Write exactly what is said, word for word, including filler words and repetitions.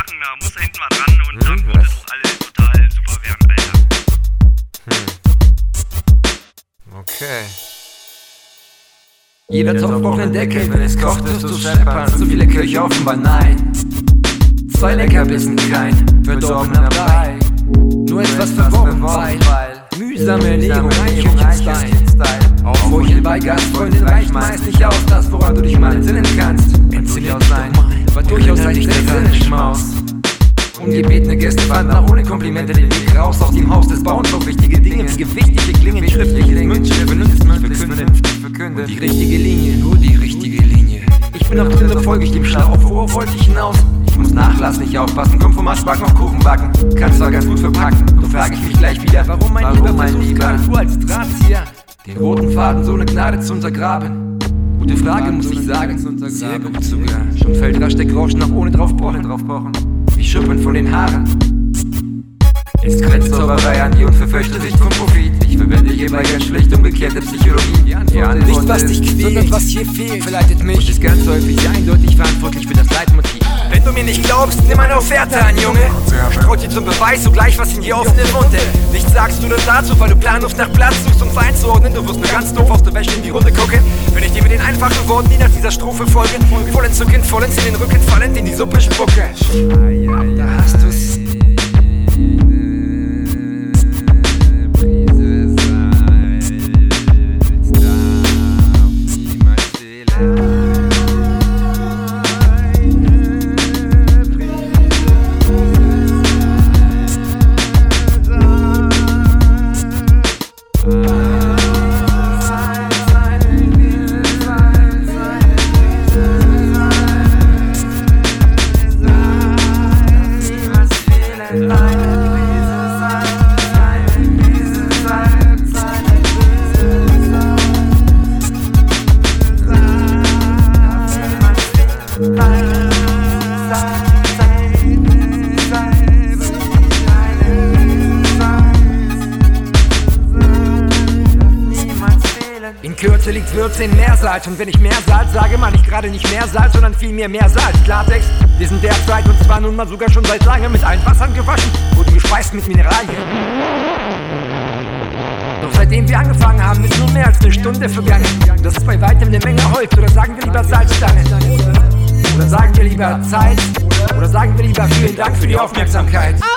machen, da muss da hinten was ran und dann wird es alles total super werden, Alter. Hm. Okay. Jeder Topf braucht einen Deckel, wenn es kocht, wirst du scheppern. Zu viele Köche offenbar nein. Zwei Leckerbissen, kein verdorbener Brei. Nur etwas verworren, weil mühsame Ernährung, Eichhörnchen-Style. Aufhorchen bei Gastfreundin reicht meist nicht aus. Das, woran du dich mal entsinnen kannst, entsinnen sein, war durchaus ein Sinneschmaus. Ungebetene Gäste fanden auch ohne Komplimente den Weg raus aus dem Haus des Bauens auf wichtige Dinge, wie gewichtige Klingen, schriftliche Dinge, vernünftig verkünden. Und die richtige Linie, nur die richtige Linie. Ich bin auf Tinder, folge ich dem Schlauch, worauf wollte ich hinaus? Ich muss nachlassen, nicht aufpassen, komm vom Aschbacken auf Kuchen backen. Kann zwar ganz gut verpacken, doch frage ich mich gleich wieder, warum mein Lieber versucht gerade du als Drahtzieher den roten Faden so eine Gnade zu untergraben. Gute Frage, muss ich sagen, sehr gut sogar. Schon fällt rasch der Groschen nach ohne draufpochen. Wie Schuppen von den Haaren. Ist Grenzzauberei an die unverfälschte Sicht vom Profit. Ich verwende hierbei ganz schlicht umgekehrte Psychologie. Die Antwort nicht was dich quält, sondern was hier fehlt, verleitet mich und ist ganz häufig eindeutig verantwortlich für das Leitmotiv. Wenn du mir nicht glaubst, nimm eine Offerte an, Junge. Traut dir zum Beweis sogleich was in die offene Wunde. Nichts sagst du nur dazu, weil du planlos nach Platz suchst, um einzuordnen. Du wirst nur ganz doof aus der Wäsche in die Runde gucken, wenn ich dir mit den einfachen Worten, die nach dieser Strophe folgen, voll entzückend, vollends in den Rücken fallend in die Suppe spucke. Da hast du's. In Kürze liegt Würze in Meersalz. Und wenn ich Meersalz sage, meine ich gerade nicht mehr Salz, sondern vielmehr mehr Salz. Klartext, wir sind derzeit und zwar nun mal sogar schon seit langem mit allen Wassern gewaschen, wurden gespeist mit Mineralien. Doch seitdem wir angefangen haben, ist nur mehr als eine Stunde vergangen. Das ist bei weitem eine Menge Holz, oder sagen wir lieber Salzstange. Oder sagen wir lieber Zeit, oder sagen wir lieber vielen Dank für die Aufmerksamkeit.